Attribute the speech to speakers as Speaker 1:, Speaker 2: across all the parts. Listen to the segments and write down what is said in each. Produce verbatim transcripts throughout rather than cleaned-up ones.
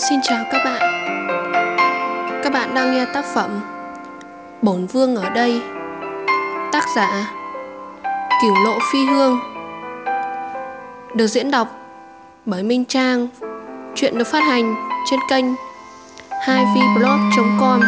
Speaker 1: Xin chào các bạn. Các bạn đang nghe tác phẩm Bổn Vương ở đây, tác giả Cửu Lộ Phi Hương, được diễn đọc bởi Minh Trang. Chuyện được phát hành trên kênh hai v blog chấm com.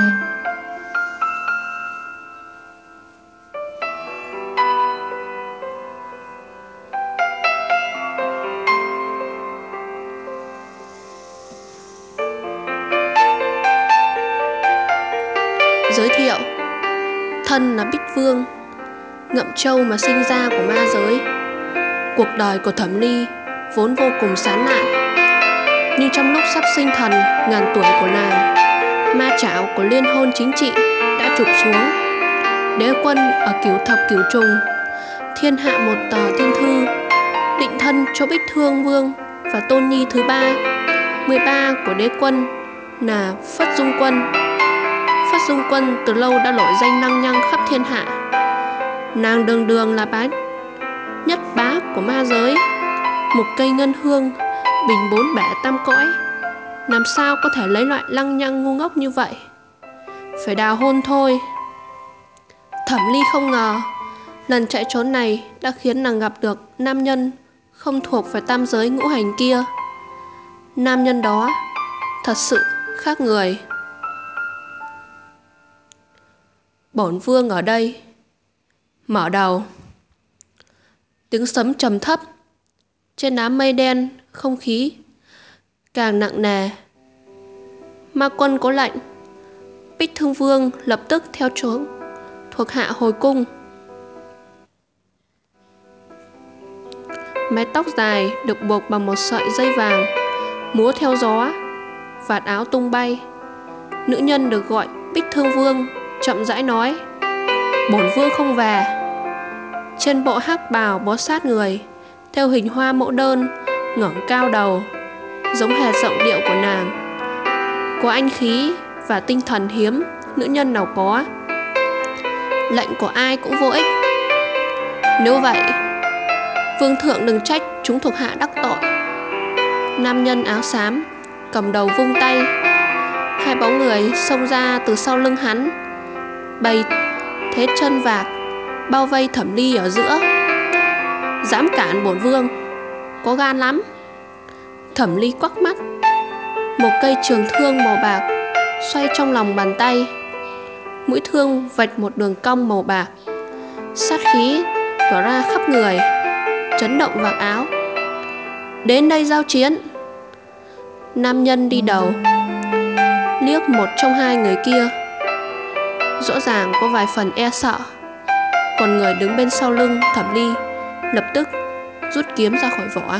Speaker 1: Giới thiệu: thân là Bích Vương, ngậm châu mà sinh ra của ma giới. Cuộc đời của Thẩm Ly vốn vô cùng sán lạn, nhưng trong lúc sắp sinh thần ngàn tuổi của nàng, ma chảo của liên hôn chính trị đã trục xuống. Đế quân ở cửu thập cửu trùng thiên hạ một tờ thiên thư, định thân cho Bích Thương Vương và tôn nhi thứ ba, mười ba của đế quân là Phất Dung Quân. Phất Dung Quân từ lâu đã nổi danh lăng nhăng khắp thiên hạ. Nàng đường đường là bá nhất bá của ma giới, một cây ngân hương, bình bốn bể tam cõi, làm sao có thể lấy loại lăng nhăng ngu ngốc như vậy? Phải đào hôn thôi. Thẩm Ly không ngờ lần chạy trốn này đã khiến nàng gặp được nam nhân không thuộc về tam giới ngũ hành kia. Nam nhân đó thật sự khác người. Bổn Vương ở đây. Mở đầu. Tiếng sấm trầm thấp. Trên đám mây đen, không khí càng nặng nề. Ma quân có lệnh, Bích Thương Vương lập tức theo trốn thuộc hạ hồi cung. Mái tóc dài được buộc bằng một sợi dây vàng múa theo gió, vạt áo tung bay. Nữ nhân được gọi Bích Thương Vương chậm rãi nói: Bổn Vương không về. Trên bộ hắc bào bó sát người, theo hình hoa mẫu đơn, ngẩng cao đầu, giống hệt giọng điệu của nàng, có anh khí và tinh thần hiếm nữ nhân nào có. Lệnh của ai cũng vô ích. Nếu vậy, Vương thượng đừng trách chúng thuộc hạ đắc tội. Nam nhân áo xám cầm đầu vung tay, hai bóng người xông ra từ sau lưng hắn, bày thế chân vạc bao vây Thẩm Ly ở giữa. Dám cản bổn Vương, có gan lắm. Thẩm Ly quắc mắt. Một cây trường thương màu bạc xoay trong lòng bàn tay, mũi thương vạch một đường cong màu bạc, sát khí tỏa ra khắp người, chấn động vạt áo. Đến đây giao chiến. Nam nhân đi đầu liếc một trong hai người kia, rõ ràng có vài phần e sợ. Còn người đứng bên sau lưng Thẩm Ly lập tức rút kiếm ra khỏi vỏ,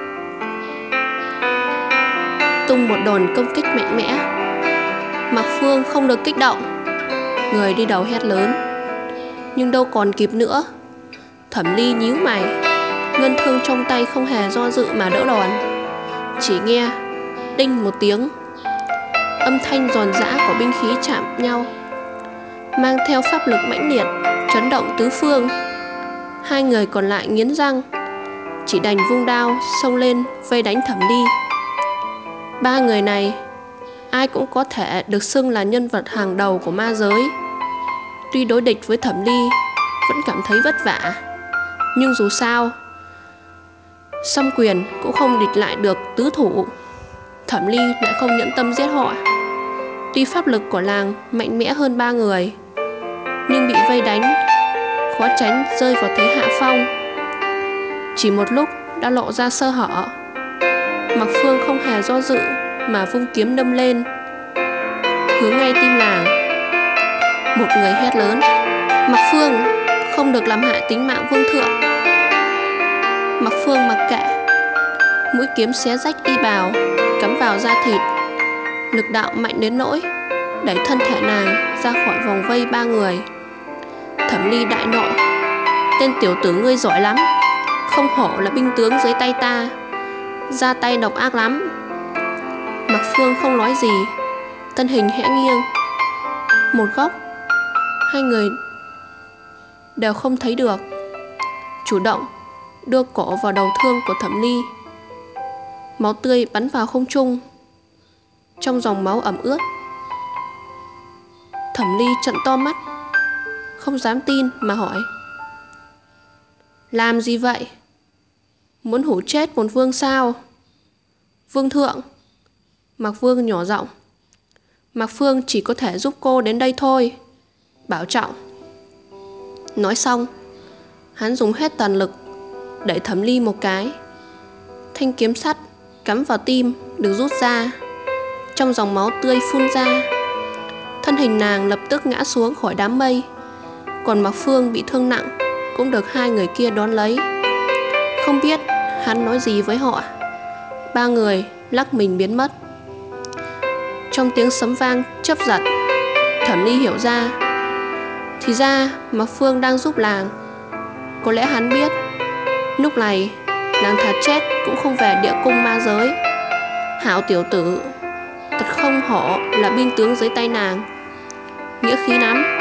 Speaker 1: tung một đòn công kích mạnh mẽ. Mạc Phương không được kích động, người đi đầu hét lớn. Nhưng đâu còn kịp nữa. Thẩm Ly nhíu mày, ngân thương trong tay không hề do dự mà đỡ đòn. Chỉ nghe đinh một tiếng, âm thanh giòn giã của binh khí chạm nhau, mang theo pháp lực mãnh liệt, chấn động tứ phương. Hai người còn lại nghiến răng, chỉ đành vung đao xông lên vây đánh Thẩm Ly. Ba người này ai cũng có thể được xưng là nhân vật hàng đầu của ma giới. Tuy đối địch với Thẩm Ly vẫn cảm thấy vất vả, nhưng dù sao song quyền cũng không địch lại được tứ thủ. Thẩm Ly lại không nhẫn tâm giết họ. Tuy pháp lực của làng mạnh mẽ hơn ba người, nhưng bị vây đánh, khó tránh rơi vào thế hạ phong. Chỉ một lúc đã lộ ra sơ hở. Mạc Phương không hề do dự mà vung kiếm đâm lên, hướng ngay tim làng. Một người hét lớn: Mạc Phương, không được làm hại tính mạng Vương thượng. Mạc Phương mặc kệ. Mũi kiếm xé rách y bào, cắm vào da thịt, lực đạo mạnh đến nỗi đẩy thân thể nàng ra khỏi vòng vây ba người. Thẩm Ly đại nộ: Tên tiểu tử ngươi giỏi lắm, không hổ là binh tướng dưới tay ta, ra tay độc ác lắm. Mạc Phương không nói gì, thân hình khẽ nghiêng một góc, hai người đều không thấy được, chủ động đưa cổ vào đầu thương của Thẩm Ly. Máu tươi bắn vào không trung. trong dòng máu ẩm ướt. Thẩm Ly trợn to mắt, không dám tin mà hỏi: làm gì vậy? Muốn hủ chết một vương sao? Vương thượng, Mạc Vương nhỏ giọng, Mạc Phương chỉ có thể giúp cô đến đây thôi, bảo trọng. Nói xong, hắn dùng hết toàn lực đẩy Thẩm Ly một cái. Thanh kiếm sắt cắm vào tim được rút ra, trong dòng máu tươi phun ra. Thân hình nàng lập tức ngã xuống khỏi đám mây, còn Mạc Phương bị thương nặng cũng được hai người kia đón lấy. Không biết hắn nói gì với họ. Ba người lắc mình biến mất. Trong tiếng sấm vang chớp giật, Thẩm Ly hiểu ra, thì ra Mạc Phương đang giúp làng. Có lẽ hắn biết lúc này nàng thà chết cũng không về địa cung ma giới. Hảo tiểu tử, thật không hổ là binh tướng dưới tay nàng, nghĩa khí lắm.